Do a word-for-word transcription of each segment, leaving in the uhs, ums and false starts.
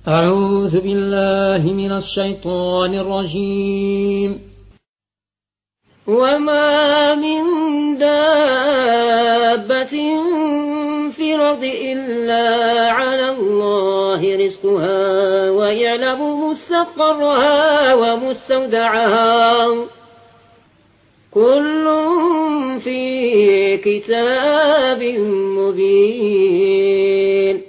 أعوذ بالله من الشيطان الرجيم. وما من دابة في الأرض إلا على الله رزقها ويعلم مستقرها ومستودعها كل في كتاب مبين.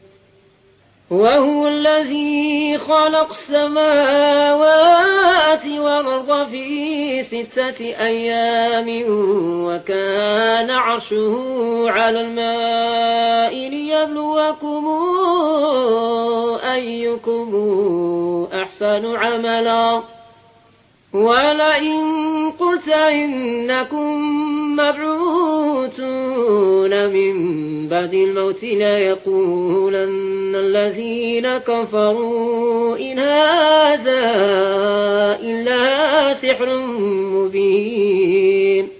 وهو الذي خلق السماوات والأرض في ستة أيام وكان عرشه على الماء ليبلوكم أيكم أحسن عملا. ولئن قلت إنكم مبعوثون من بعد الموت ليقولن الذين كفروا إن هذا إلا سحر مبين.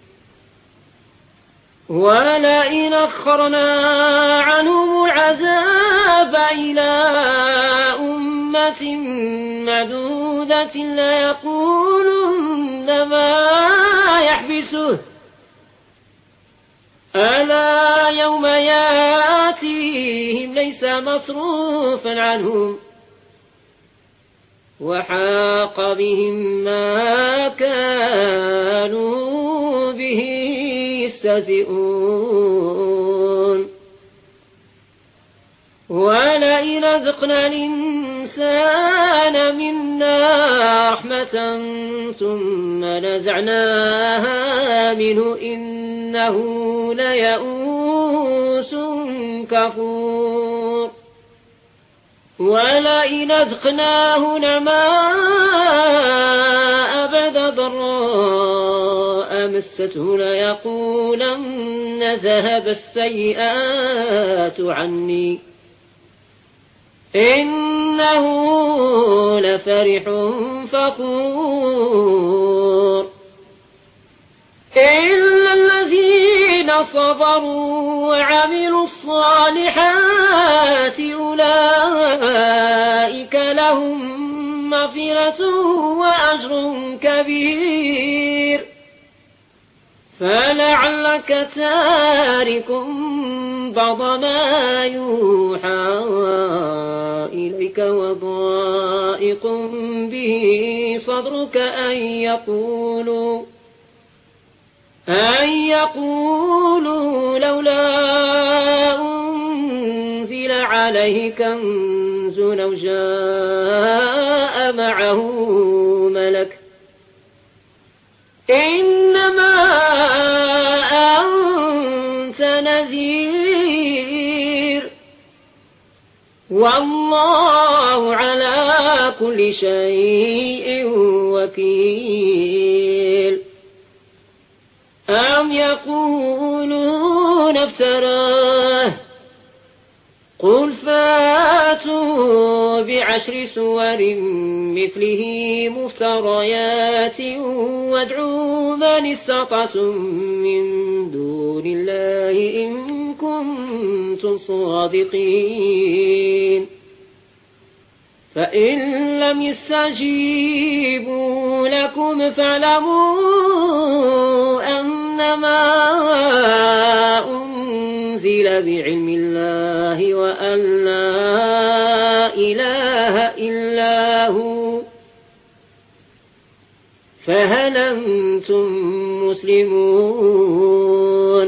ولئن أخرنا عنهم العذاب إلى أمة معدودة ليقولن ما يحبسه ألا يوم ياتيهم ليس مصروفا عنهم وحاق بهم ما كانوا به يستهزئون. ولئن أذقنا الإنسان منا رحمة ثم نزعناها منه إنه ليئوس كفور. ولئن أذقناه نعماء بعد ضراء مسته ليقولن ذهب السيئات عني إنه لفرح فخور. إلا الذين صبروا وعملوا الصالحات أولئك لهم مغفرة وأجر كبير. فلعلك تارك بعض ما يوحى إليك وضائق به صدرك أن يقولوا أن يقولوا لولا أنزل عليه كنز أو جاء معه ملك إنما أنت نذير والله على كل شيء وكيل. أم يقولون افتراه قل فاتوا بعشر سور مثله مفتريات وادعوا من استطعتم من دون الله إن كنتم صادقين. فإن لم يستجيبوا لكم فاعلموا أنما أنزل بعلم الله وأن لا إله إلا هو فهل أنتم مسلمون.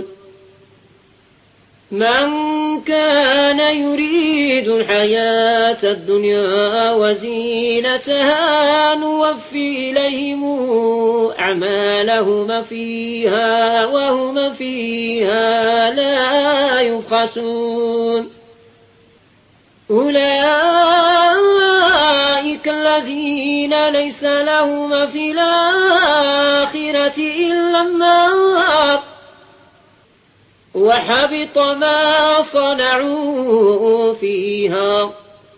من كان يريد الحياة الدنيا وزينتها نوفي إليهم أعمالهم فيها وهم فيها لا يبخسون. أولئك الذين ليس لهم في الآخرة إلا النار وحبط ما صنعوا فيها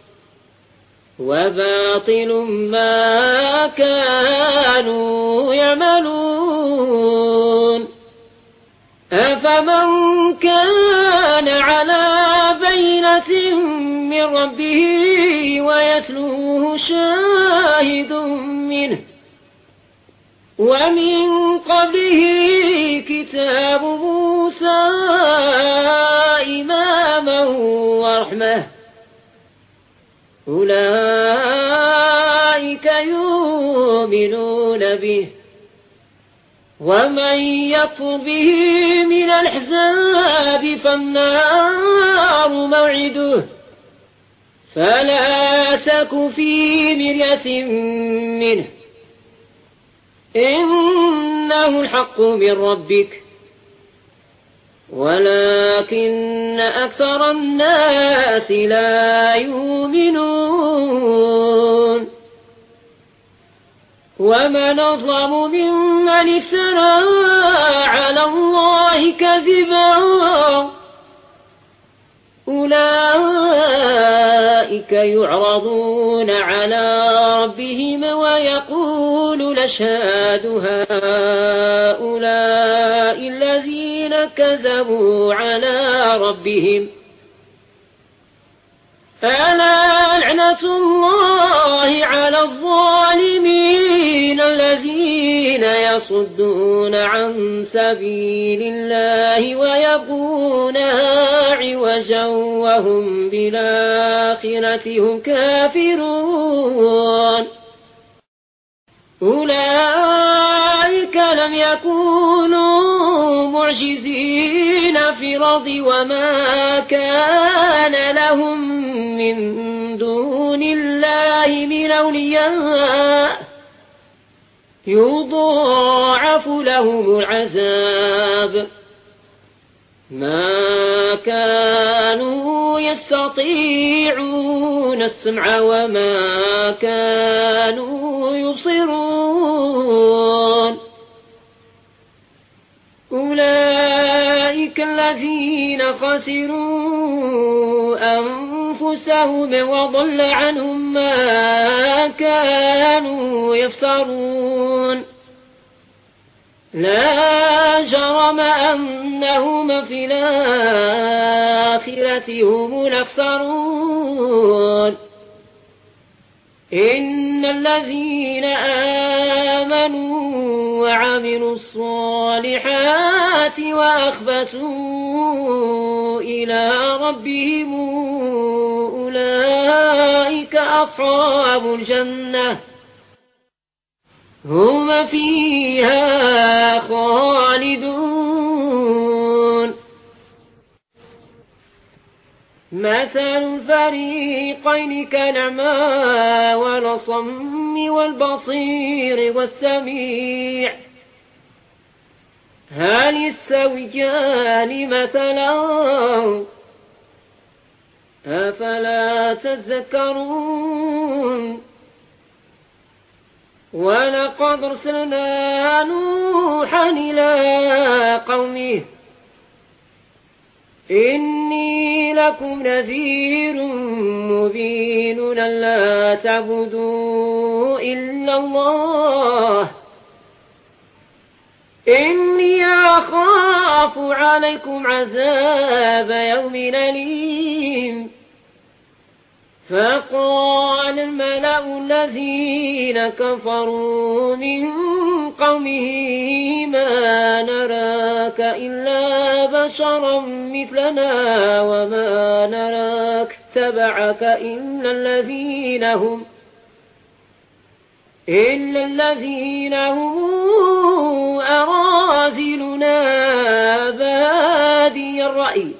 وباطل ما كانوا يعملون. أفمن كان على بينة من ربه ويتلوه شاهد منه ومن قبله كتاب موسى إماما ورحمة أولئك يؤمنون به ومن يكفر به من الأحزاب فالنار موعده فلا تك في مرية منه إنه الحق من ربك ولكن أكثر الناس لا يؤمنون ومن أظلم ممن افترى على الله كذبا أولئك يعرضون على ربهم ويقول نشهد هؤلاء الذين كذبوا على ربهم ألا لعنة الله على الظالمين الذين يصدون عن سبيل الله ويبغونها عوجا وهم بالآخرة هم كافرون أولئك لم يكونوا معجزين في الأرض وما كان لهم من دون الله من أولياء يضاعف لهم العذاب ما كانوا يستطيعون السمع وما كانوا يبصرون أولئك الذين خسروا أنفسهم وضل عنهم ما كانوا يفترون لا جرم أنهم في الآخرة هم الأخسرون إن الذين آمنوا وعملوا الصالحات وأخبتوا إلى ربهم أولئك أصحاب الجنة هم فيها خالدون مثل الفريقين كالأعمى والأصم والبصير والسميع هل يستويان مثلا أفلا تذكرون ولقد أرسلنا نوحا إلى قومه إني لكم نذير مبين ألا تعبدوا إلا الله إني أخاف عليكم عذاب يوم أليم فقال الملأ الذين كفروا من قومه ما نراك إلا بشرا مثلنا وما نراك اتبعك إلا الذين هم إلا الذين هم أراذلنا بادي الرأي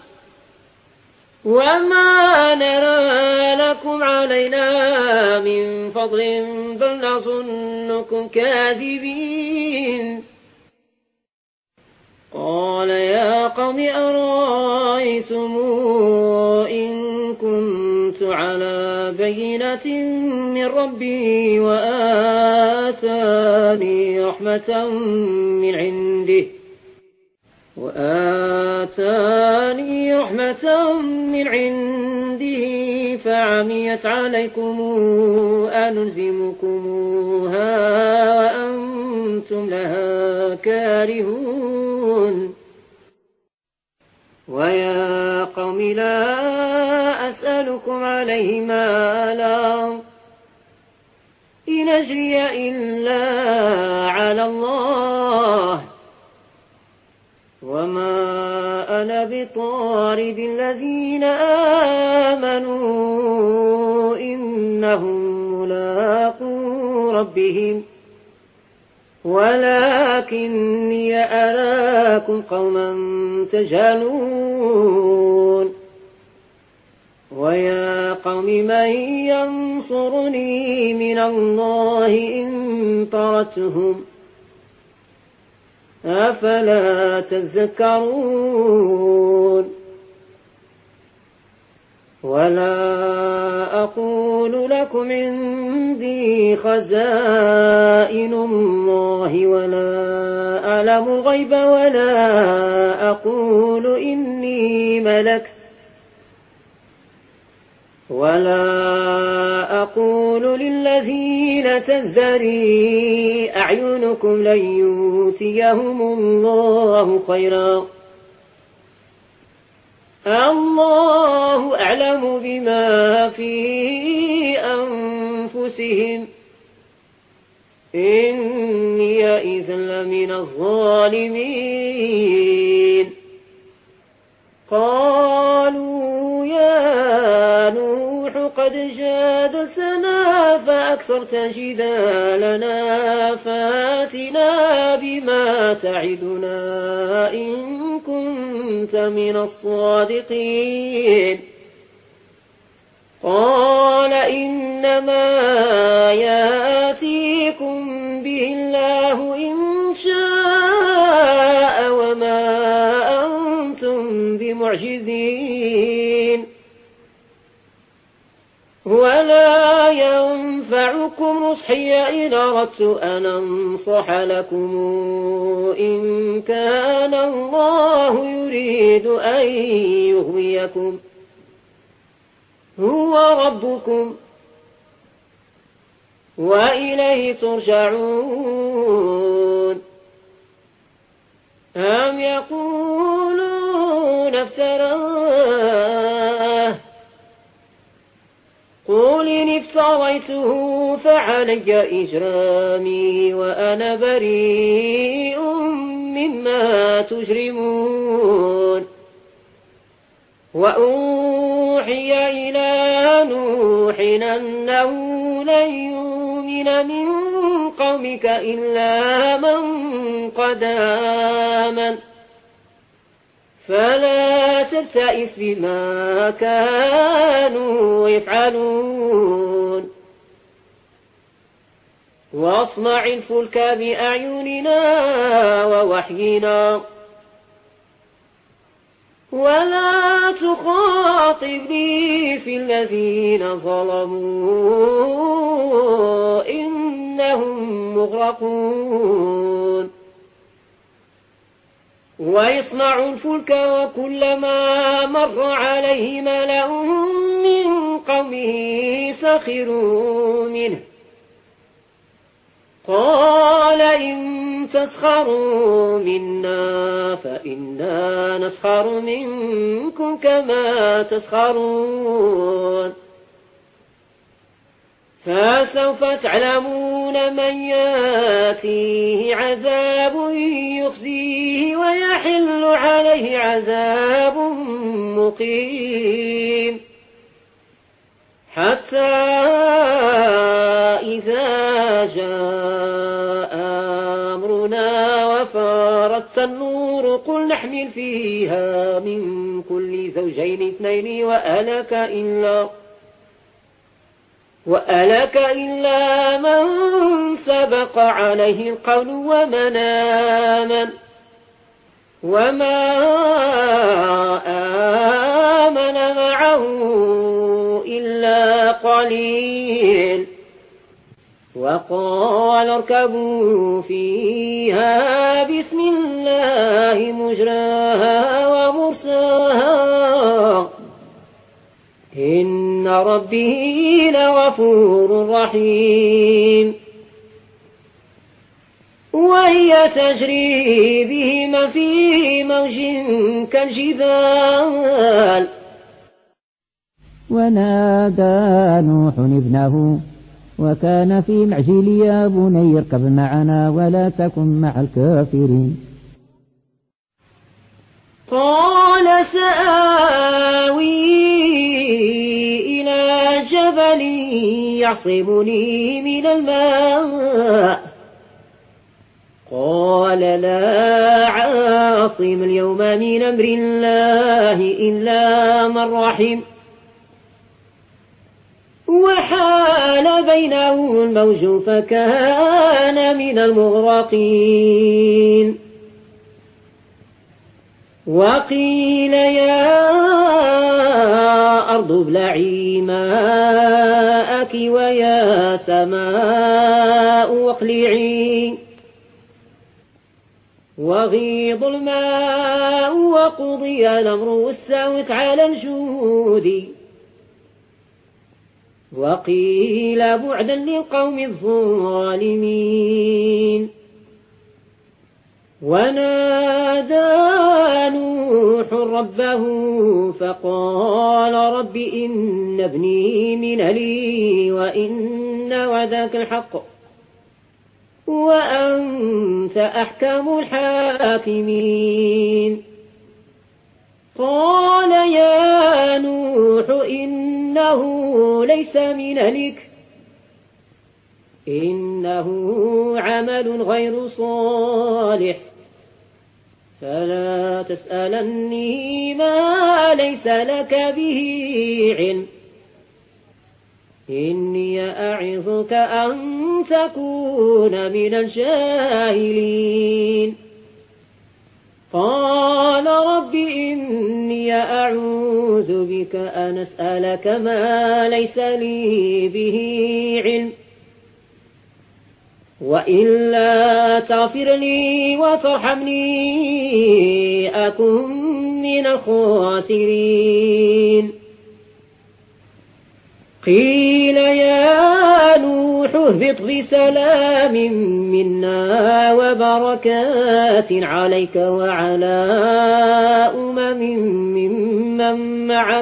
وما نرى لكم علينا من فضل بل نظنكم كاذبين قال يا قوم أرأيتم إن كنت على بينة من ربي وآتاني رحمة من عنده وآتاني رحمة من عنده فعميت عليكم أنلزمكموها وأنتم لها كارهون ويا قوم لا أسألكم عليه مالا إن أجري إلا على الله وما أنا بطارد الذين آمنوا إنهم ملاقو ربهم ولكني أراكم قوما تجهلون ويا قوم من ينصرني من الله إن طردتهم أفلا تذكرون ولا أقول لكم عندي خزائن الله ولا أعلم الغيب ولا أقول إني ملك ولا أقول للذين تزدري أعينكم لن يؤتيهم الله خيرا الله أعلم بما في أنفسهم إني إذا لمن الظالمين قالوا يا نوح قد جادلتنا فأكثرت جدالنا فاتنا بما تعدنا إن كنت من الصادقين قال إنما يأتيكم به الله إن شاء وما أنتم بمعجزين ولا ينفعكم نصحي إن أردت أن أنصح لكم إن كان الله يريد أن يغويكم هو ربكم وإليه ترجعون أم يقولون افتراه قل إن افتريته فعلي إجرامي وأنا بريء مما تجرمون وأوحي إلى نوح أنه لن يؤمن من قومك إلا من قد آمن فلا تبتئس بما كانوا يفعلون واصنع الفلك بأعيننا ووحينا ولا تخاطبني في الذين ظلموا إنهم مغرقون ويصنع الفلك وكلما مر عليه ملأ من قومه سخروا منه قال إن تسخروا منا فإنا نسخر منكم كما تسخرون فسوف تعلمون من ياتيه عذاب يخزيه ويحل عليه عذاب مقيم حتى إذا جاء أمرنا وفارت النور قل نحمل فيها من كل زوجين اثنين وأهلك إلا وأهلك إلا من سبق عليه القول ومن آمن وما آمن معه إلا قليل وقال اركبوا فيها بسم الله مجراها ومرساها إن ربي لغفور رحيم وهي تجري بهما في موج كالجبال. ونادى نوح ابنه وكان في معزل يا بني اركب معنا ولا تكن مع الكافرين. قال سآوي إلى جبل يعصمني من الماء قال لا عاصم اليوم من أمر الله إلا من رحم وحال بينه الموج فكان من المغرقين. وقيل يا أرض ابلعي ماءك ويا سماء اقلعي وغيض الماء وقضي الأمر واستوت على الجود. وقيل بعدا للقوم الظالمين. ونادى نوح ربه فقال رب إن ابني من أهلي وإن وعدك الحق وأنت أحكم الحاكمين. قال يا نوح إنه ليس من أهلك إنه عمل غير صالح فلا تسألني ما ليس لك به علم إني أعظك أن تكون من الجاهلين. قال رب إني أعوذ بك أن أسألك ما ليس لي به علم وإلا تغفر لي وترحمني أكن من الخاسرين. قيل يا نوح اهبط بسلام منا وبركات عليك وعلى أمم ممن معك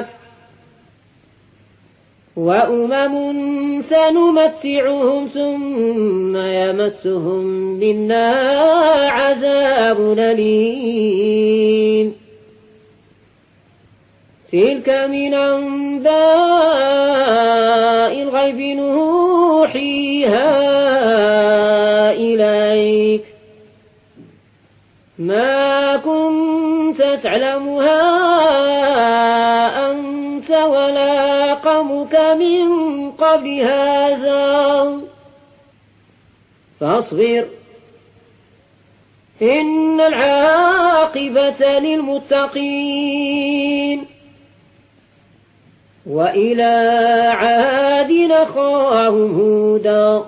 وأمم سنمتعهم ثم يمسهم منا عذاب أليم. تلك من أنباء الغيب نوحيها إليك ما كنت تعلمها أنت ولا قومك من قبل هذا فاصبر إن العاقبة للمتقين. وإلى عاد أخاهم هودا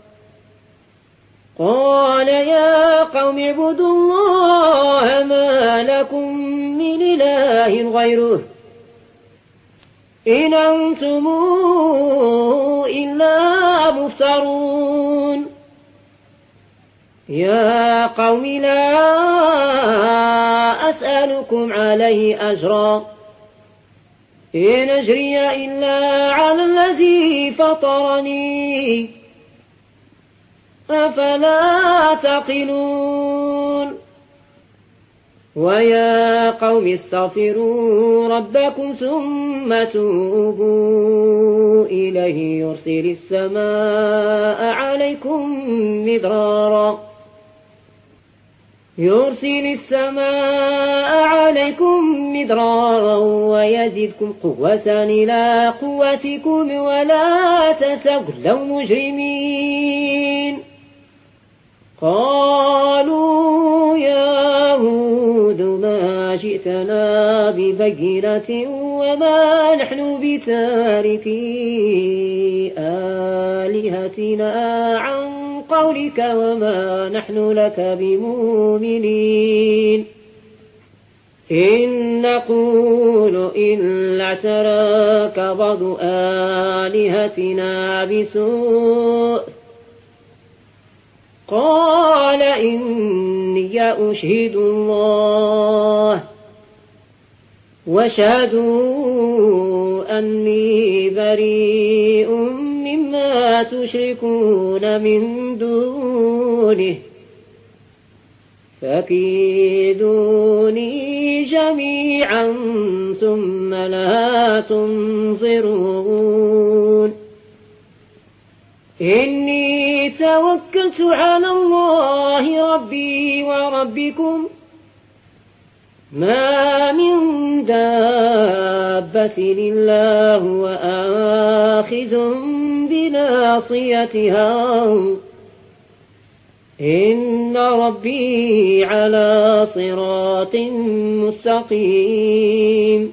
قال يا قوم اعبدوا الله ما لكم من إله غيره إن أنتم إلا مفترون. يا قوم لا أسألكم عليه أجرا إن أجري إلا على الذي فطرني أفلا تعقلون. ويا قوم استغفروا ربكم ثم توبوا إليه يرسل السماء عليكم مدرارا يرسل السماء عليكم مدرارا ويزدكم قوة إلى قوتكم ولا تتولوا مجرمين. قالوا يا هود ما جئتنا ببينة وما نحن بتاركي آلهتنا عن قولك وما نحن لك بمؤمنين إن نقول إلا اعتراك بعض آلهتنا بسوء قال إني أشهد الله واشهدوا أني بريء مما تشركون من دونه فكيدوني جميعا ثم لا تنظرون إني توكلت على الله ربي وربكم ما من دابة إلا هو آخذ بناصيتها إن ربي على صراط مستقيم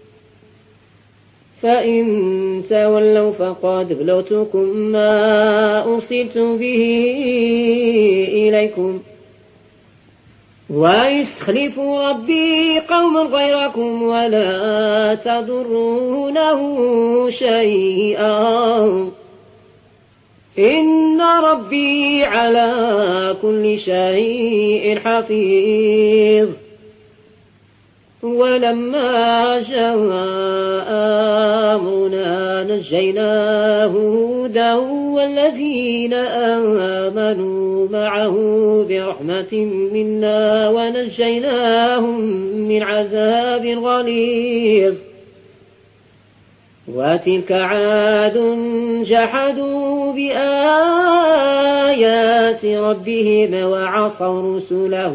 فإن تولوا فقد بلغتكم ما أرسلت به إليكم ويستخلف ربي قوما غيركم ولا تضرونه شيئا إن ربي على كل شيء حفيظ ولما جاء أمرنا نجينا هودا والذين آمنوا معه برحمة منا ونجيناهم من عذاب غليظ وتلك عاد جحدوا بآيات ربهم وعصوا رسله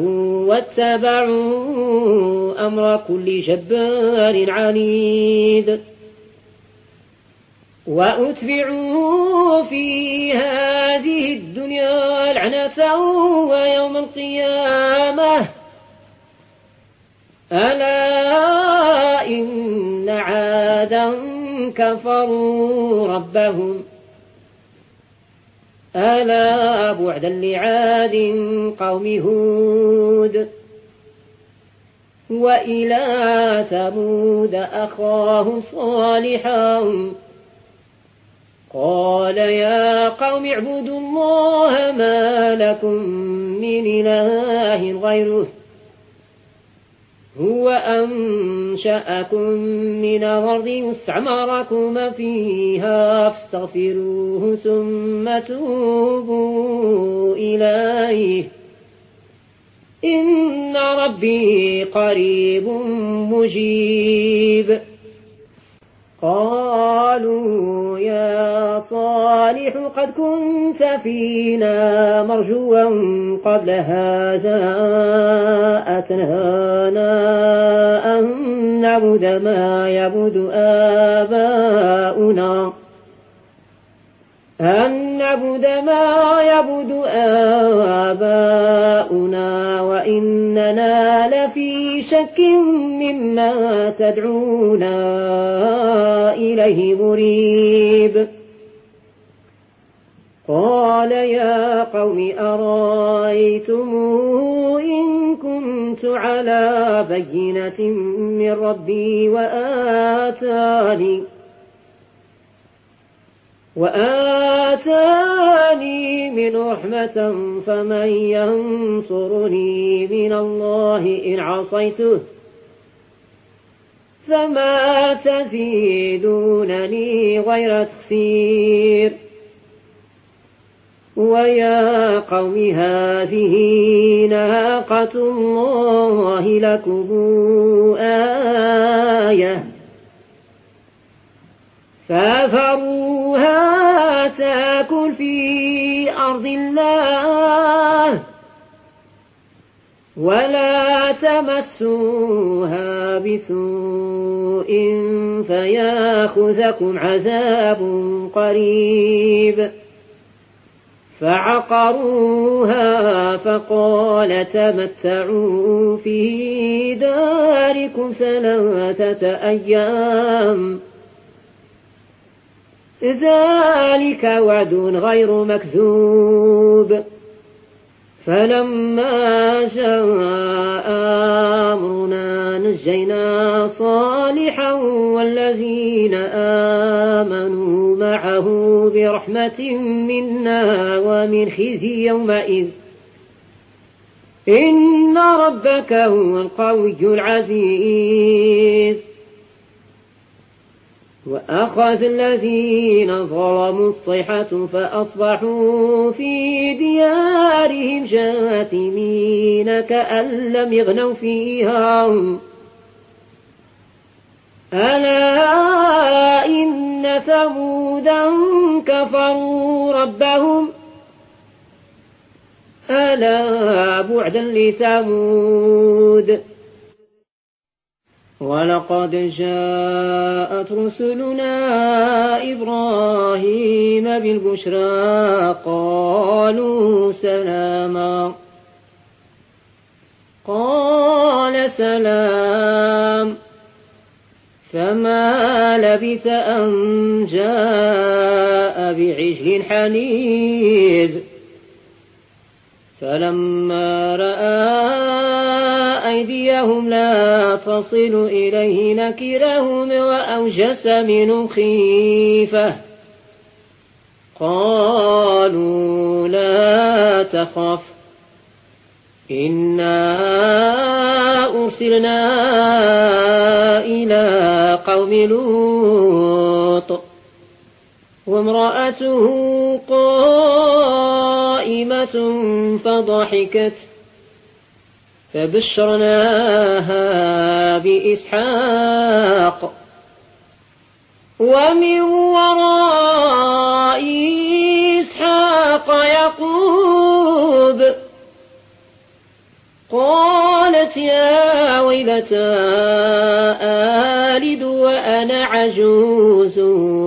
واتبعوا أمر كل جبار عنيد وأتبعوا في هذه الدنيا لعنة ويوم القيامة ألا إن عادا كفروا ربهم ألا بعدا لعاد قوم هود وإلى ثمود أخاهم صالحا قال يا قوم اعبدوا الله ما لكم من إله غيره هو أنشأكم من الأرض واستعمركم فيها فاستغفروه ثم توبوا إليه إن ربي قريب مجيب قالوا يا صالح قد كنت فينا مرجوا قبل هذا أتنهانا أن نعبد ما يعبد آباؤنا أن نعبد ما يعبد آباؤنا وإننا لفي شك مما تدعونا إليه مريب قال يا قوم أرأيتم إن كنت على بينة من ربي وآتاني وآتاني من رحمة فمن ينصرني من الله إن عصيته فما تزيدونني غير تخسير ويا قوم هذه ناقة الله لكم آية فذروها تاكل في أرض الله ولا تمسوها بسوء فياخذكم عذاب قريب فعقروها فقال تمتعوا في داركم ثلاثة أيام ذلك وعد غير مكذوب فلما جاء أمرنا نجينا صالحا والذين آمنوا معه برحمة منا ومن خزي يومئذ إن ربك هو القوي العزيز. وأخذ الذين ظلموا الصيحة فأصبحوا في ديارهم جاثمين كأن لم يغنوا فيها. ألا إن ثمودا كفروا ربهم ألا بعدا لثمود. ولقد جاءت رسلنا إبراهيم بالبشرى قالوا سلاما قال سلام فما لبث أن جاء بعجل حنيذ. فلما رأى أيديهم لا تصل إليه نكرهم وأوجس منهم خيفة قالوا لا تخف إنا أرسلنا إلى قوم لوط وامرأته قائمة فضحكت فبشرناها بإسحاق ومن وراء إسحاق يعقوب. قالت يا ويلتى آلد وأنا عجوز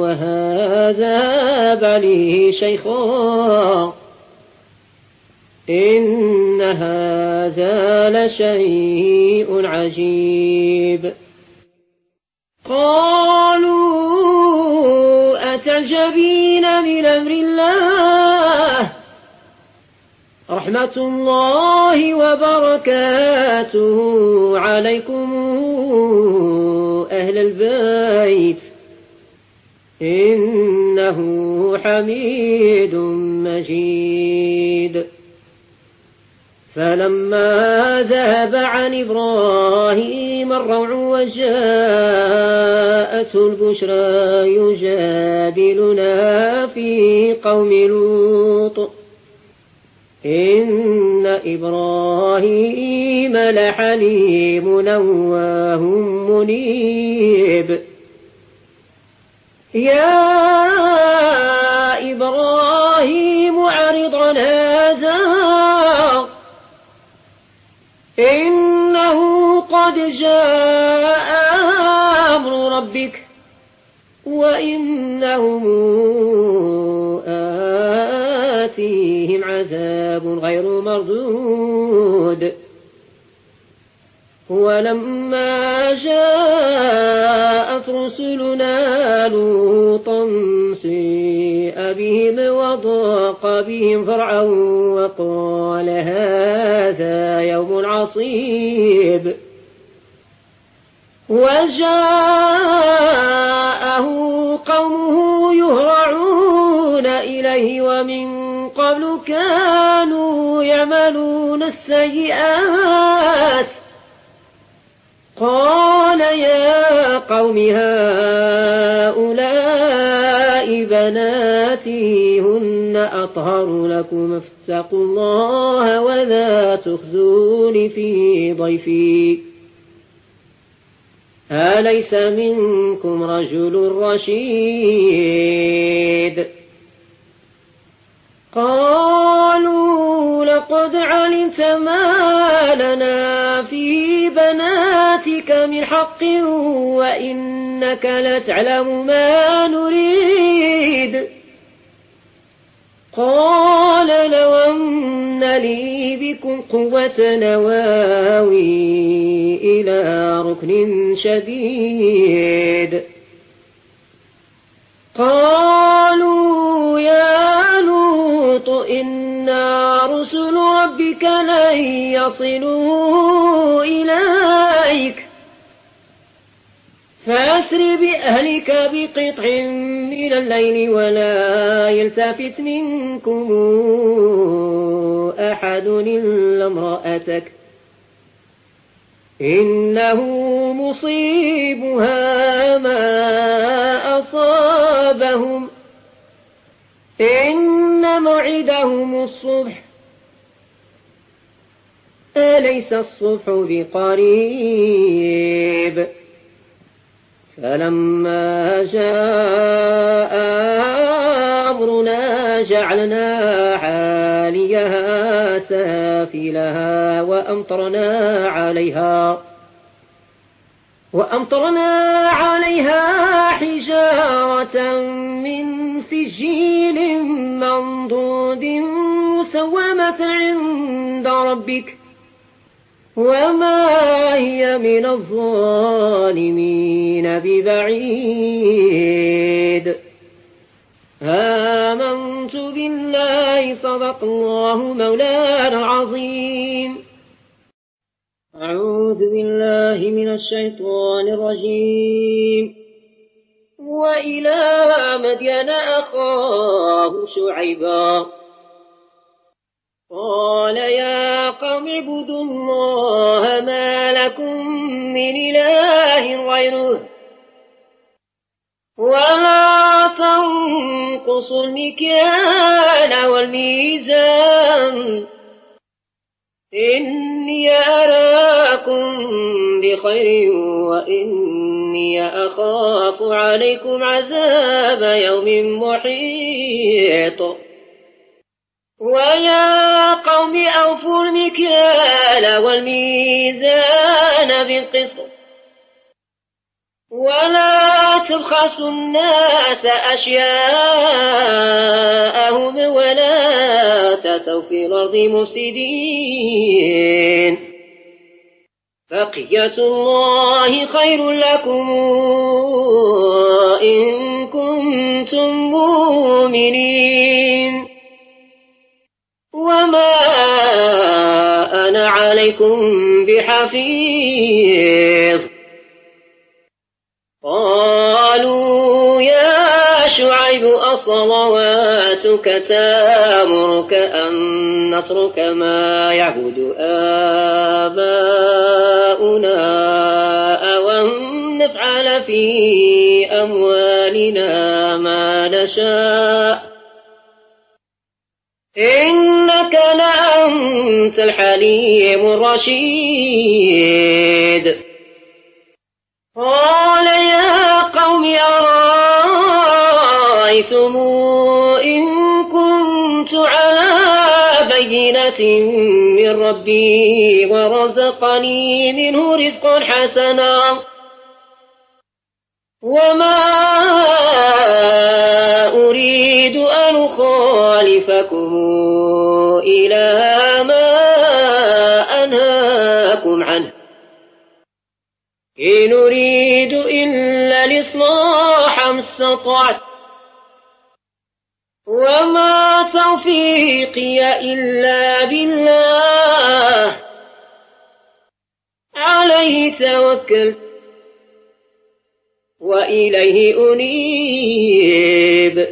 وهذا بلي شيخا إن هذا لشيء عجيب. قالوا أتعجبين من أمر الله رحمة الله وبركاته عليكم أهل البيت إنه حميد مجيد. فلما ذهب عن إبراهيم الروع وجاءته البشرى يجادلنا في قوم لوط إن إبراهيم لحليم أواه منيب. يا إبراهيم أعرض عن هذا إنه قد جاء أمر ربك وإنهم آتيهم عذاب غير مردود. ولما جاءت رسلنا لوطا سيء بهم وضاق بهم ذرعا وقال هذا يوم عصيب. وجاءه قومه يهرعون إليه ومن قبل كانوا يعملون السيئات قال يا قوم هؤلاء بناتي هن أطهر لكم فاتقوا الله ولا تخزون في ضيفي أليس منكم رجل رشيد. قالوا لقد علمت ما لنا في بناتك من حق وإنك لتعلم ما نريد. قال لو أن لي بكم قوة نواوي إلى ركن شديد. قالوا يا لوط إنا رسل ربك ربك لن يصلوا إليك فأسر بأهلك بقطع من الليل ولا يلتفت منكم أحد إلا امرأتك إنه مصيبها ما أصابهم إن موعدهم الصبح أليس الصبح بقريب فلما جاء أمرنا جعلنا عاليها سافلها وأمطرنا عليها وأمطرنا عليها حجارة من سجيل منضود مسومة عند ربك وما هي من الظالمين ببعيد آمنت بالله صدق الله مولانا العظيم. أعوذ بالله من الشيطان الرجيم. وإلى مدين أخاه شعيبا قال يا قوم اعبدوا الله ما لكم من إله غيره ولا تنقصوا المكيال والميزان إني أراكم بخير وإني أخاف عليكم عذاب يوم محيط ويا قوم أوفوا المكيال والميزان بالقسط ولا تبخسوا الناس أشياءهم ولا تأتوا في الأرض مفسدين بقية الله خير لكم إن كنتم مؤمنين وما أنا عليكم بحفيظ. قالوا يا شعيب أصلواتك تأمرك أن نترك ما يعبد آباؤنا أو أن نفعل في أموالنا ما نشاء إنك لأنت الحليم الرشيد. قال يا قوم أرأيتم إن كنت على بينة من ربي ورزقني منه رزقا حسنا وما أريد أن أخالفكم إلى ما أنهاكم عنه إن أريد إلا الإصلاح ما استطعت وما توفيقي إلا بالله عليه توكلت وإليه أنيب.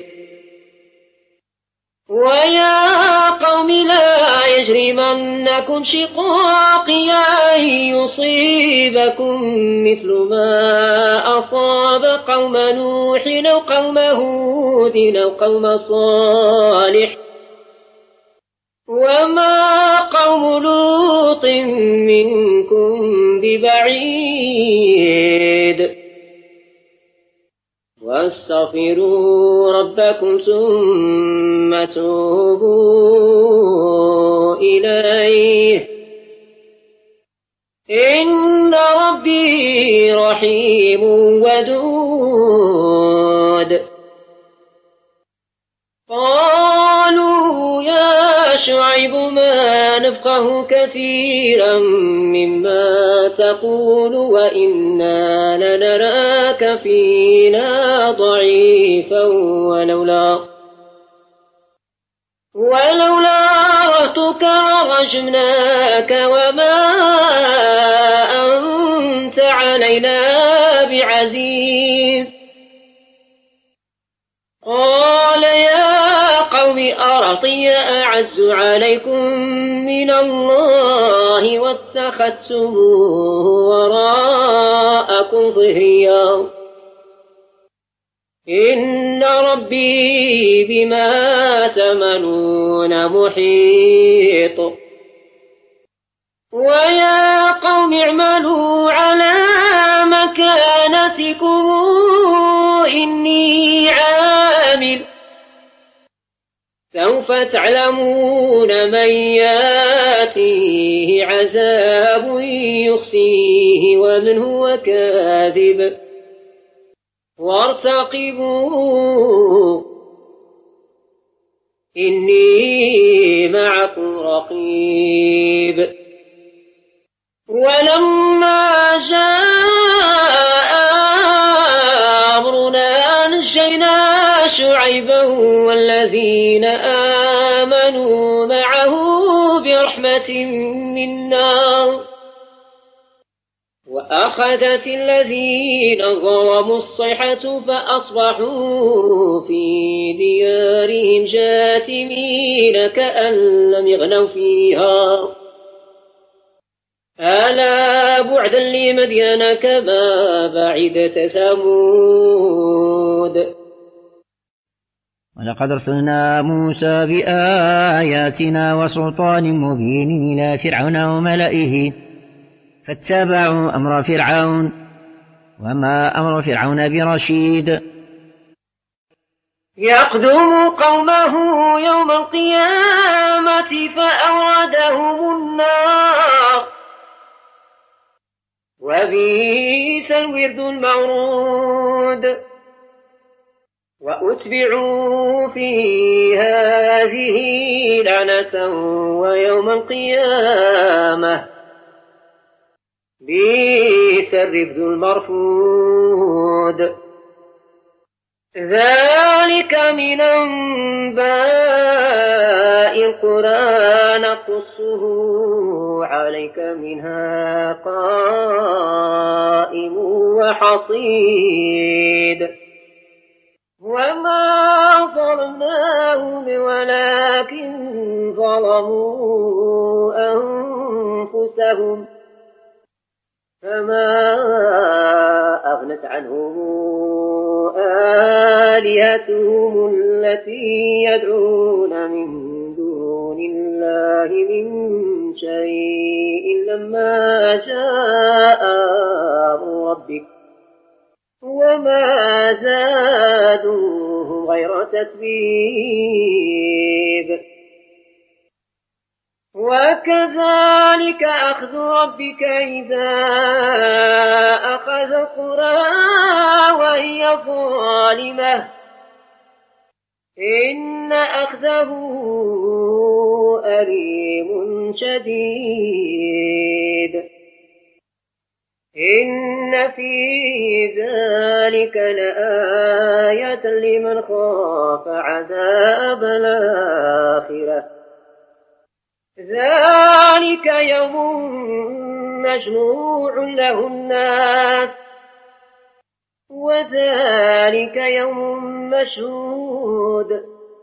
ويا قوم لا يجرمنكم شقاقي أن يصيبكم مثل ما أصاب قوم نوح أو قوم هود أو قوم صالح وما قوم لوط منكم ببعيد واستغفروا ربكم ثم توبوا إليه إن ربي رحيم ودود. قالوا يا شعيب ما نفقه كثيرا مما تقول وإنا لنراك فينا ضعيفا ولولا ولولا رهطك قالوا كرجمناك وما أنت علينا بعزيز قال يا قوم أرطي أعز عليكم من الله واتخذتموه وراءكم ظهريا إن ربي بما تعملون محيط ويا قوم اعملوا على مكانتكم إني عامل سوف تعلمون من ياتيه عذاب يخزيه ومن هو كاذب وارتقبوا إني معكم رقيب ولما جاء أمرنا نجينا شعيبا والذين آمنوا معه برحمة منا وأخذت الذين ظلموا الصيحة فأصبحوا في ديارهم جاثمين كأن لم يغنوا فيها ألا بعدا لمدين كما بعدت ثمود ولقد أرسلنا موسى بآياتنا وسلطان مبين إلى فرعون وملئه فاتبعوا أمر فرعون وما أمر فرعون برشيد يقدم قومه يوم القيامة فأوردهم النار وبئس الورد المورود وأتبعوا في هذه لعنة ويوم القيامة بئس الرفد المرفود ذلك من أنباء القرى نقصه عليك منها قائم وحصيد وما ظلمناهم ولكن ظلموا أنفسهم فما أغنت عنهم آلهتهم التي يدعون من دون الله من شيء لما جاء أمر ربك وما زادوهم غير تتبيب وكذلك أخذ ربك إذا أخذ القرى وهي ظالمة إن أخذه أليم شديد إن في ذلك لآية لمن خاف عذاب الآخرة ذلك يوم مجموع له الناس وذلك يوم مشهود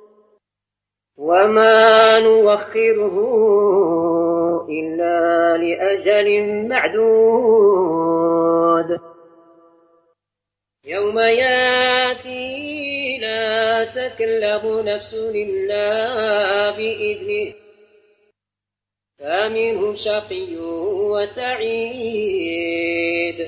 وما نوخره إلا لأجل معدود يوم ياتي لا تكلم نفس إلا بإذنه فمنهم شقي وسعيد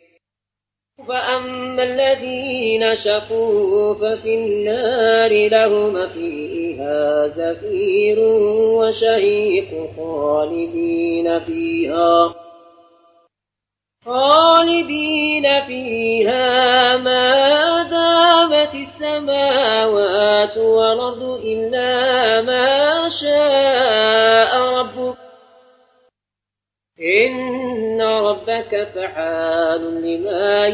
فأما الذين شقوا ففي النار لهم فيها زفير وشهيق خالدين فيها خالدين فيها ما دامت السماوات والأرض إلا ما شاء ربك إن ربك فعال لما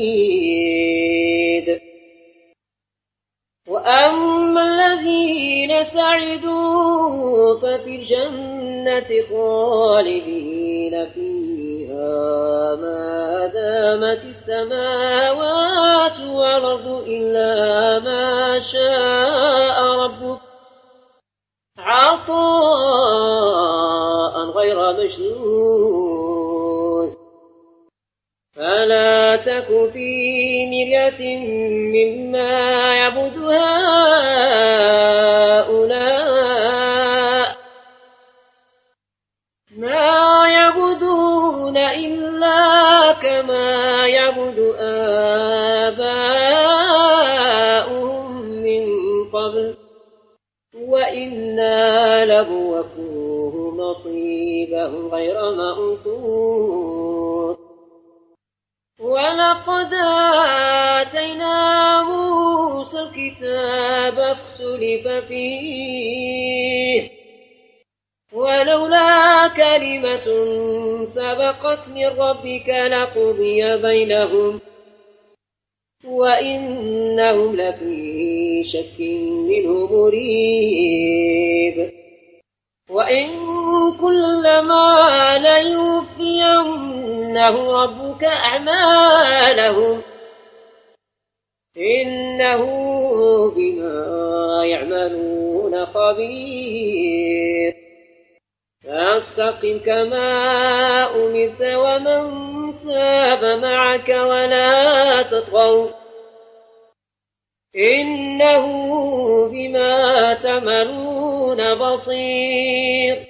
يريد وأما الذين سعدوا ففي الجنة خالدين فيها ما دامت السماوات والأرض إلا ما شاء ربك عطاء غير مجنون فلا تك في مرية مما يعبد هؤلاء ما يعبدون إلا كما يعبد آباؤهم من قبل وإنا لموفوهم نصيبهم غير منقوص ولقد آتينا موسى الكتاب فاختلف فيه ولولا كلمة سبقت من ربك لقضي بينهم وإنهم لفي شك منه مريب وإن كلما ليوفينه ربك أعمالهم إنه بما يعملون خبير فاستقم كما أمرت ومن تاب معك ولا تطغوا إنه بما تعملون بصير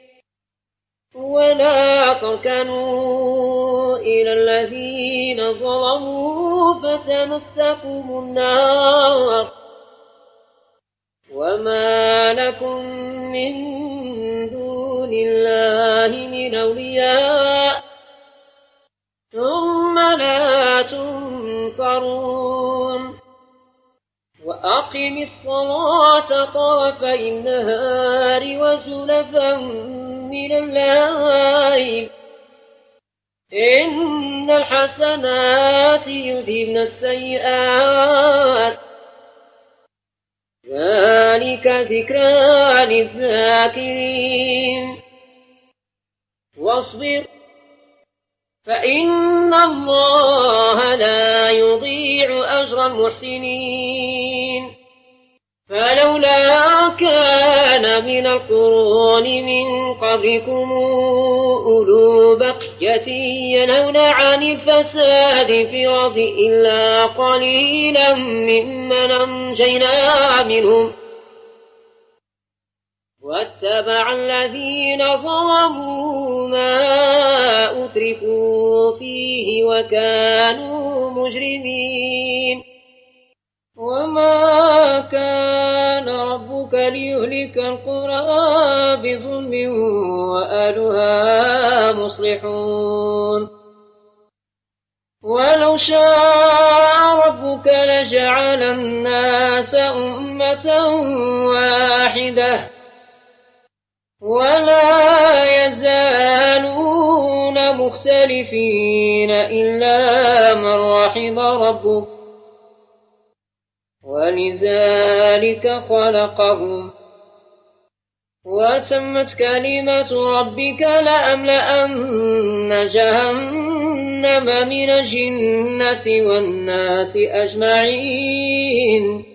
ولا تركنوا إلى الذين ظلموا فتمسكم النار وما لكم من دون الله من أولياء ثم لا تنصرون وأقم الصلاة طرفي النهار وزلفا من الليل إن الحسنات يذهبن السيئات ذلك ذكرى للذاكرين واصبر فإن الله لا يضيع أجر المحسنين فلولا كان من القرون من قبلكم أولو بقية ينهون عن الفساد في الأرض إلا قليلا ممن أنجينا منهم واتبع الذين ظلموا ما أتركوا فيه وكانوا مجرمين وما كان ربك ليهلك القرى بظلم وأهلها مصلحون ولو شاء ربك لجعل الناس أمة واحدة ولا يزالون مختلفين إلا من رحم ربك ولذلك خلقهم وتمت كلمة ربك لأملأن جهنم من الجنة والناس أجمعين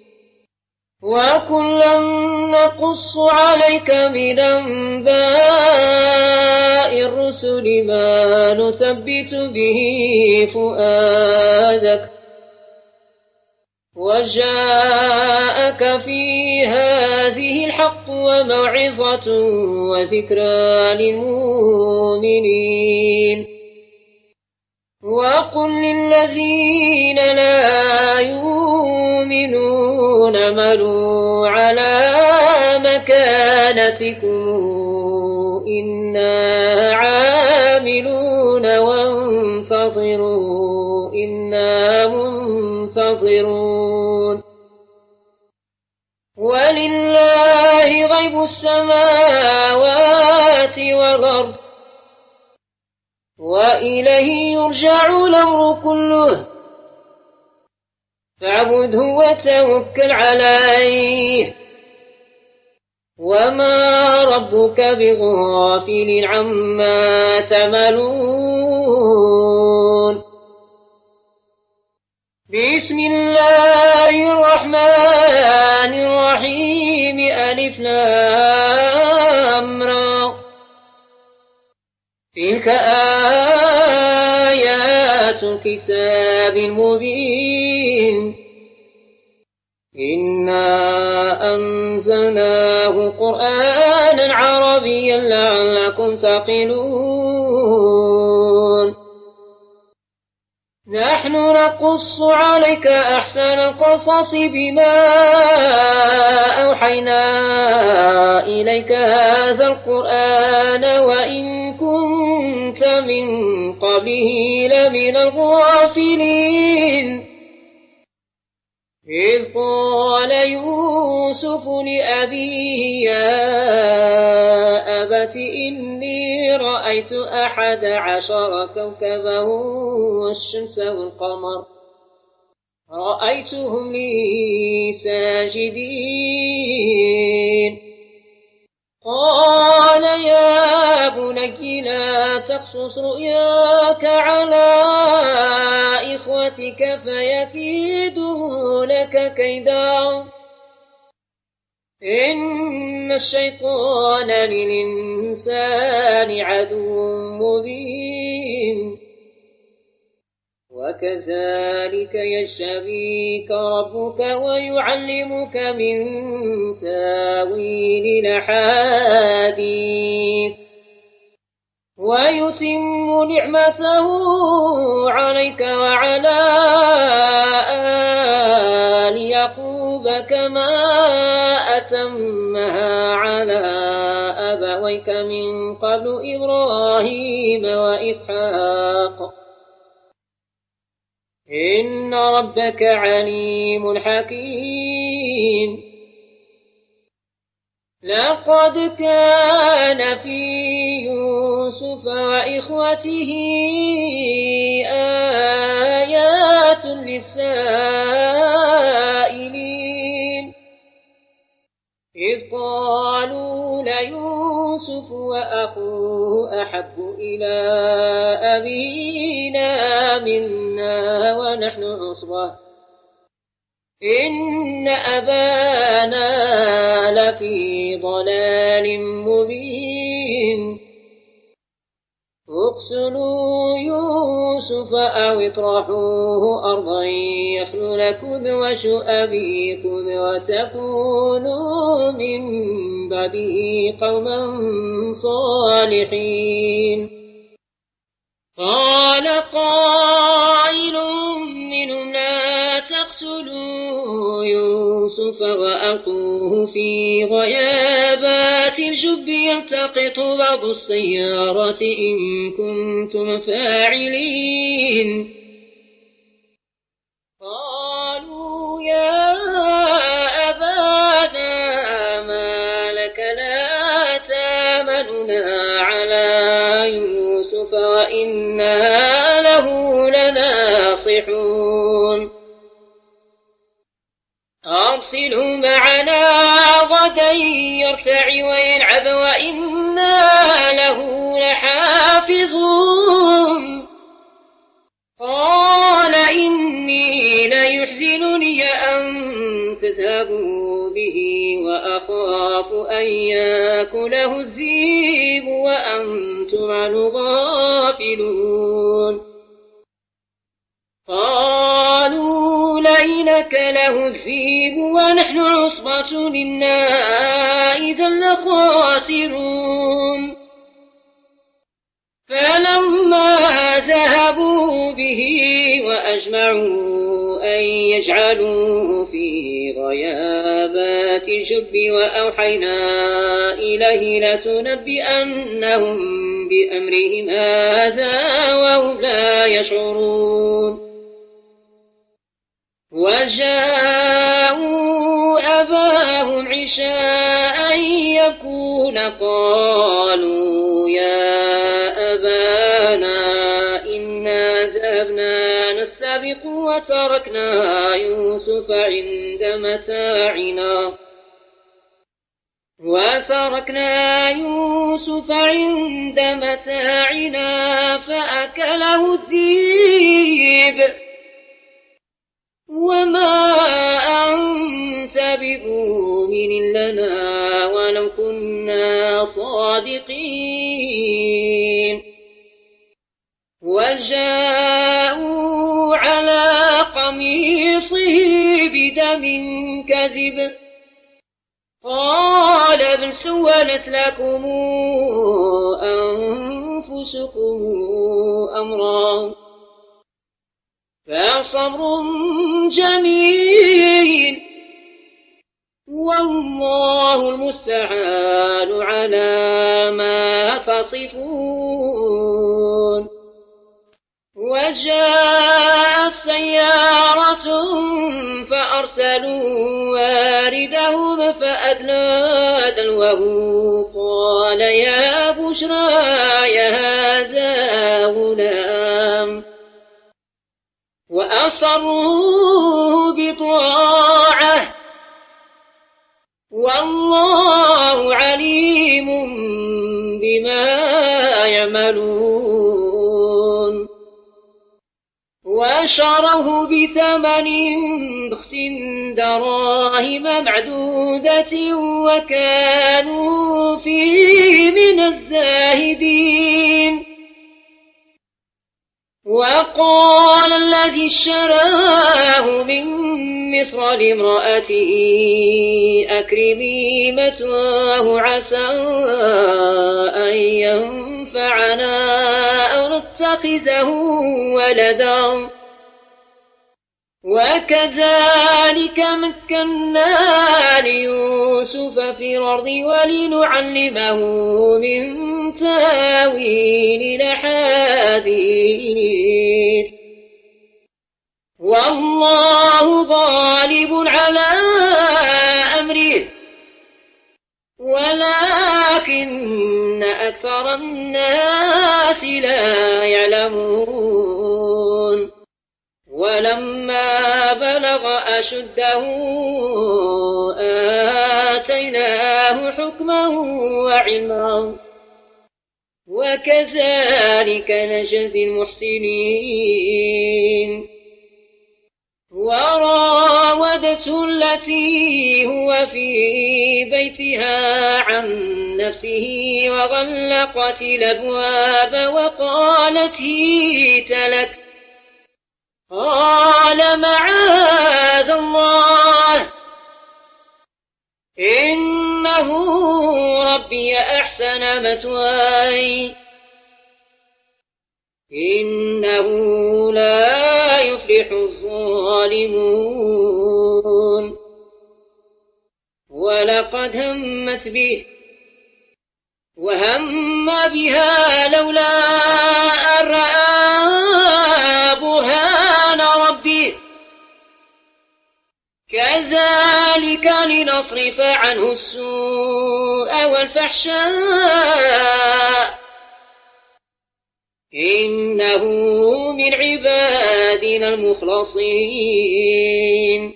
وكلا نقص عليك من أنباء الرسل ما نثبت به فؤادك وجاءك في هذه الحق وموعظة وذكرى للمؤمنين وقل للذين لا يؤمنون اعملوا على مكانتكم إنا عاملون وانتظروا إنا منتظرون ولله غيب السماوات والأرض وإليه يرجع الأمر كله فاعبده وتوكل عليه وما ربك بغافل عما تعملون بسم الله الرحمن الرحيم ألف لام را تلك آيات الكتاب المبين إنا أنزلناه قرآنا عربيا لعلكم تعقلون نحن نقص عليك أحسن القصص بما أوحينا إليك هذا القرآن وإن كنت من قبله لمن الغافلين إذ قال يوسف لأبيه يا أبت إني رأيت أحد عشر كوكبا والشمس والقمر رأيتهم لي ساجدين قال يا بني لا تقصص رؤياك على إخوتك فيكيدوا لك كيدا إن الشيطان للإنسان عدو مبين وكذلك يجتبيك ربك ويعلمك من تاويل الأحاديث ويتم نعمته عليك وعلى آل يعقوب كما أتمها على أبويك من قبل إبراهيم وإسحاق إن ربك عليم حكيم لقد كان في يوسف وإخوته آيات للسائلين إذ قالوا ليوسف وأخوه أحب إلى أبينا منا ونحن عصبة إن أبانا لفي ضلال مبين اقتلوا يوسف أو اطرحوه أرضا يخل لكم وجه أبيكم وتكونوا من بعده قوما صالحين قال قائل منهم لا تقتلوا يوسف وألقوه في غيابات الجب يلتقط بعض السيارة إن كنتم فاعلين قالوا يا أبانا ما لك لا تامننا على يوسف وإنا له لناصحون أرسله معنا غدا يرتع ويلعب وإنا له لحافظون قال إني ليحزنني أن تذهبوا به وأخاف أن يأكله الذئب وأنتم عنه غافلون قالوا لئن أكله الذئب ونحن عصبة إنا إذا لخاسرون فلما ذهبوا به وأجمعوا أن يجعلوه في غيابات الجب وأوحينا إليه لتنبئنهم بأمرهم هذا وهم لا يشعرون وجاءوا أباهم عشاء يبكون قالوا يا أبانا إنا ذهبنا نستبق وتركنا يوسف عند متاعنا وتركنا يوسف عند متاعنا فأكله الذئب وما أنت بمؤمن لنا ولو كنا صادقين وجاءوا على قميصه بدم كذب قال بل سولت لكم أنفسكم أمرا فصبر جميل والله المستعان على ما تصفون وجاءت سيارة فأرسلوا واردهم فأدلى دلوه قال يا بشرى يا هذا غلام وأصروا بضاعة والله عليم بما يعملون وشره بثمن بخس دراهم معدودة وكانوا فيه من الزاهدين وقال الذي اشتراه من مصر لامرأته أكرمي مثواه عسى أن ينفعنا أو نتخذه ولدا وكذلك مكنا ليوسف في الأرض ولنعلمه من تاويل الأحاديث والله غالب على أمره ولكن أكثر الناس لا يعلمون ولما بلغ أشده آتيناه حكما وعلما وكذلك نجزي المحسنين وراودته التي هو في بيتها عن نفسه وغلقت الأبواب وقالت هيت لك قال معاذ الله إنه ربي أحسن مثواي إنه لا يفلح الظالمون ولقد همت به وهم بها لولا أن رأى برهان ربه كذلك لنصرف عنه السوء والفحشاء إنه من عبادنا المخلصين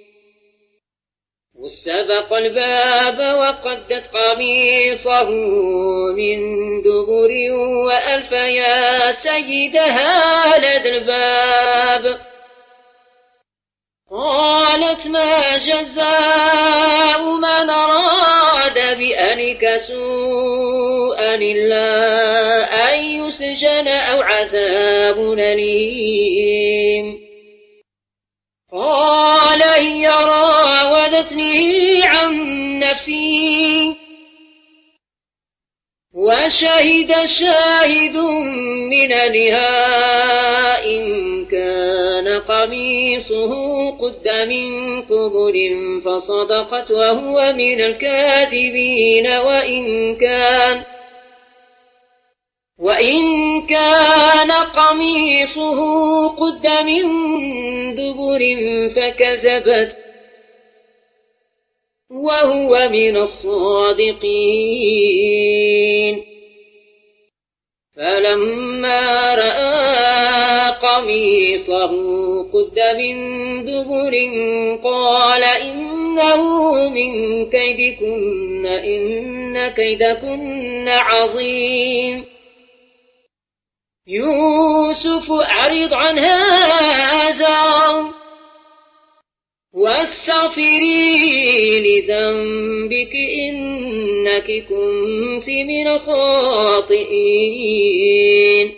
واستبق الباب وقدت قميصه من دبر وألف يا سيدها لدى الباب قالت ما جزاء من أراد بأهلك سوءا إلا أن يسجن أو عذاب أليم قال هي راودتني عن نفسي وشهد شاهد من أهلها إن كان قميصه قد من قبل فصدقت وهو من الكاذبين وإن كان وإن كان قميصه قد من دبر فكذبت وهو من الصادقين فلما رأى قميصه قد من دبر قال إنه له من كيدكن إن كيدكن عظيم. يوسف أعرض عن هذا واستغفري لذنبك إنك كنت من الخاطئين.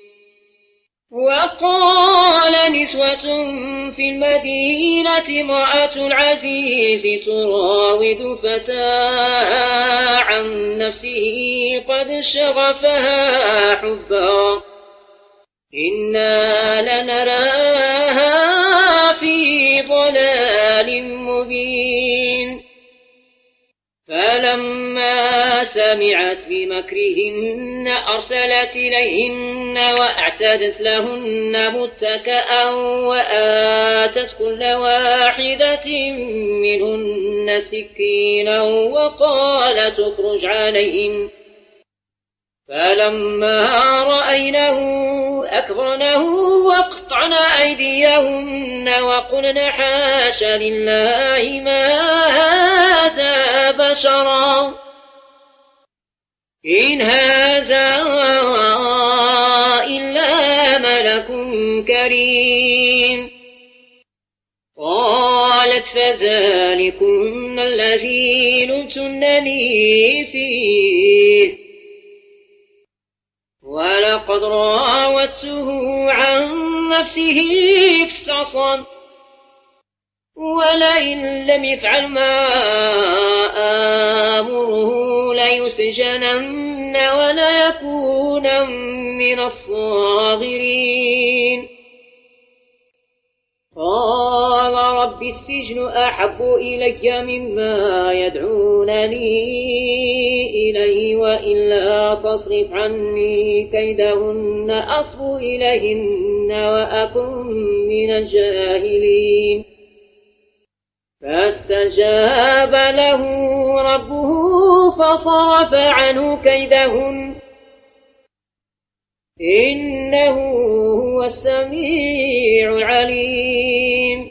وقال نسوة في المدينة امرأة العزيز تراود فتاها عن نفسه قد شغفها حبا إنا لنراها في ضلال مبين. فلما سمعت بمكرهن أرسلت إليهن وأعتدت لهن متكأ وآتت كل واحدة منهن سكينا وقالت اخرج عليهن. فلما رأينه أكبرنه وقطعن أيديهن وقلن حاش لله ما هذا بشرا إن هذا إلا ملك كريم. قالت فذلكن الذي لمتنني فيه ولقد راودته عن نفسه فاستعصم ولئن لم يفعل ما آمره ليسجنن وليكون من الصاغرين. قال رب السجن أحب إلي مما يدعونني إليه وإلا تصرف عني كيدهن أصب إليهن وأكن من الجاهلين. فاستجاب له ربه فصرف عنه كيدهن إنه هو السميع العليم.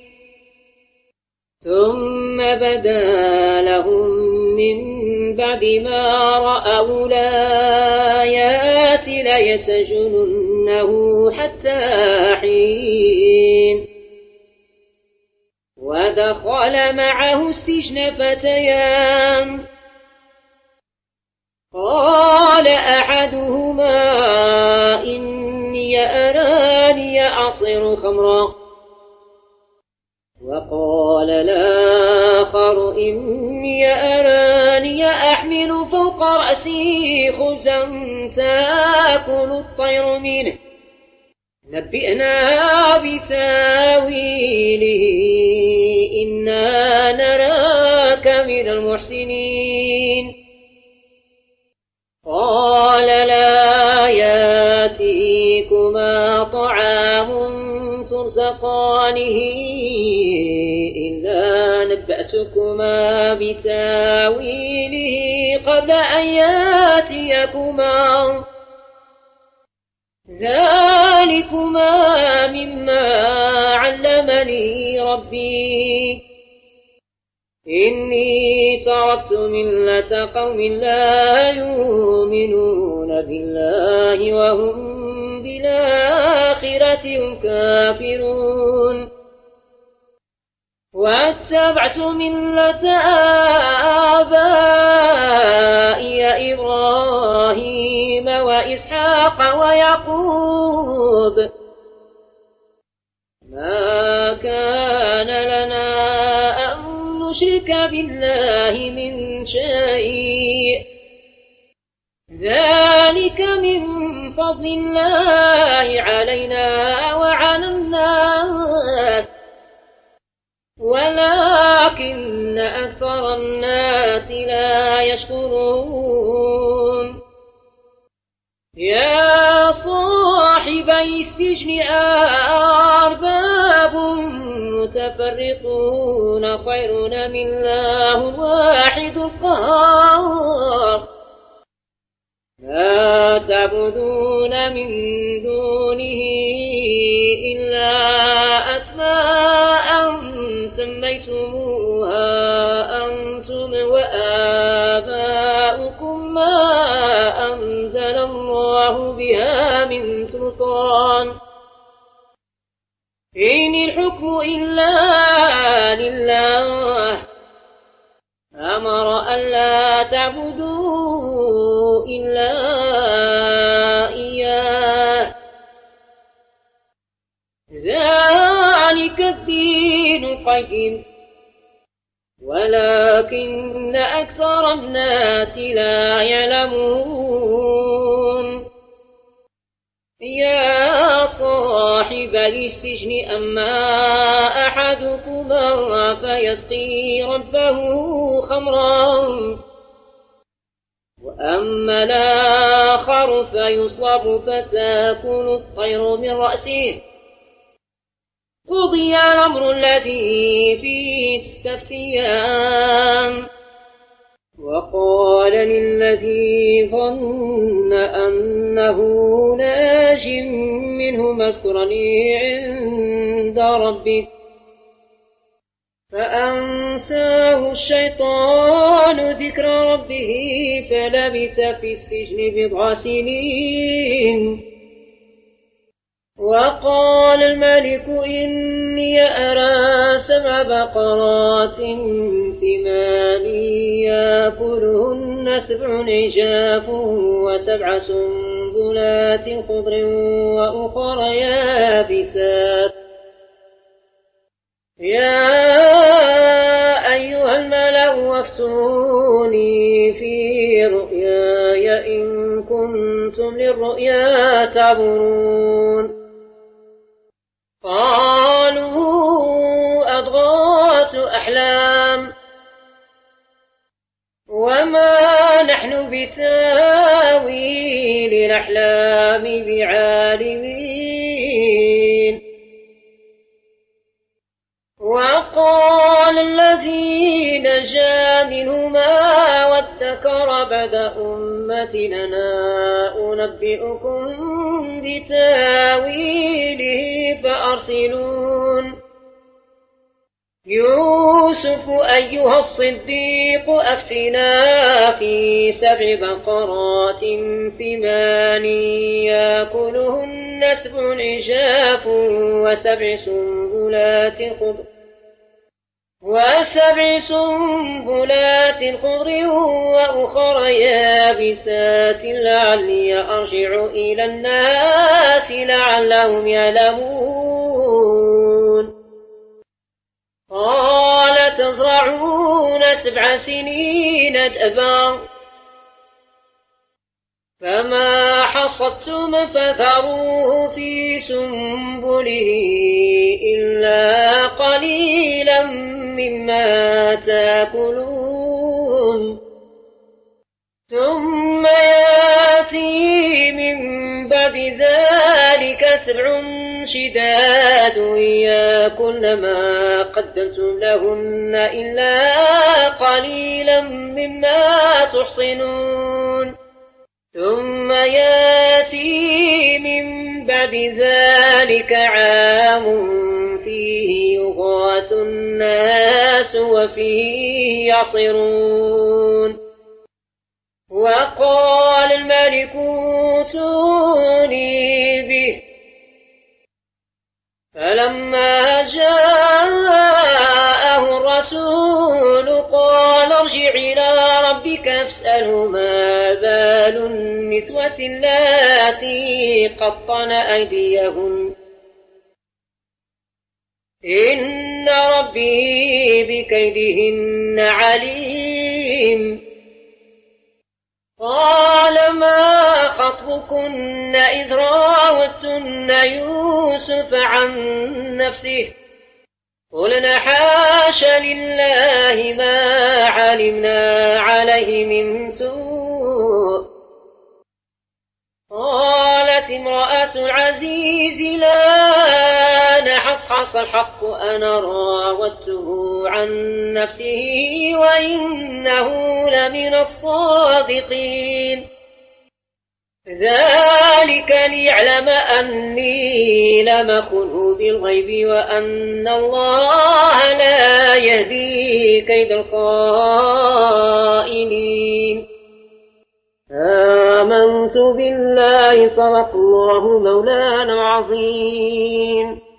ثم بدا لهم من بعد ما رأوا الآيات ليسجننه حتى حين. ودخل معه السجن فتيان قال أحدهما إني أراني أعصر خمرا وقال الآخر إني أراني أحمل فوق رأسي خبزا تأكل الطير منه نبئنا بتاويله إنا نراك من المحسنين. قال لا ياتيكما طعام ترزقانه إلا نبأتكما بتاويله قبل أن ياتيكما ذلكما مما علمني ربي إني تركت ملة قوم لا يؤمنون بالله وهم بالآخرة هم كافرون واتبعت ملة آبائي إبراهيم وإسحاق ويعقوب ما كان لنا أن نشرك بالله من شيء ذلك من فضل الله علينا وعلى الناس ولكن أكثر الناس لا يشكرون. يا صاحبي السجن أرباب متفرقون خير من الله واحد القهار لا تعبدون من دونه إلا أسماء سميتموها إن الحكم إلا لله أمر ألا تعبدوا إلا إياه ذلك الدين القيم ولكن أكثر الناس لا يعلمون يا صاحب السجن أما أحدكما فيسقي ربه خمرا وأما الآخر فيصلب فتأكل الطير من رأسه قضي الأمر الذي فيه تستفتيان وقال للذي ظن أنه ناج منه اذكرني عند ربك فأنساه الشيطان ذكر ربه فلبث في السجن بضع سنين وقال الملك إني أرى سبع بقرات سمان يأكلهن سبع عجاف وسبع سنبلات خضر وأخر يابسات يا أيها الملأ وافتوني في رؤياي إن كنتم للرؤيا تعبرون قالوا أضغاث أحلام وما نحن بتاويل الأحلام بعالمين وقال الذي نجا منهما وادكر بعد أمة لنا أنبئكم بتاويله فأرسلون يوسف أيها الصديق أفتنا في سبع بقرات سمان يأكلهن سبع عجاف وسبع سنبلات خضر وسبع سنبلات خضر وأخر يابسات لعلي أرجع إلى الناس لعلهم يعلمون قال تزرعون سبع سنين دأبا فما حصدتم فذروه في سنبله إلا قليلا مما تأكلون ثم يأتي من بعد ذلك سبع شداد يأكلن ما قدمتم لهن إلا قليلا مما تحصنون ثم يأتي من بعد ذلك عام فيه يغاث الناس وفيه يعصرون وقال الملك ائتوني به فلما جاءه الرسول قال ارجع إلى ربك فاسأله ما بال النسوة اللاتي قطن أيديهن إن ربي بكيدهن عليم قال ما خطبكن إذ راوتن يوسف عن نفسه قلنا حاش لله ما علمنا عليه من سوء قالت امرأة العزيز لا نحصحص الحق أنا راودته عن نفسه وإنه لمن الصادقين ذلك ليعلم أني لم أخنه بالغيب وأن الله لا يهدي كيد الخائنين آمنت بالله صدق الله مولانا العظيم.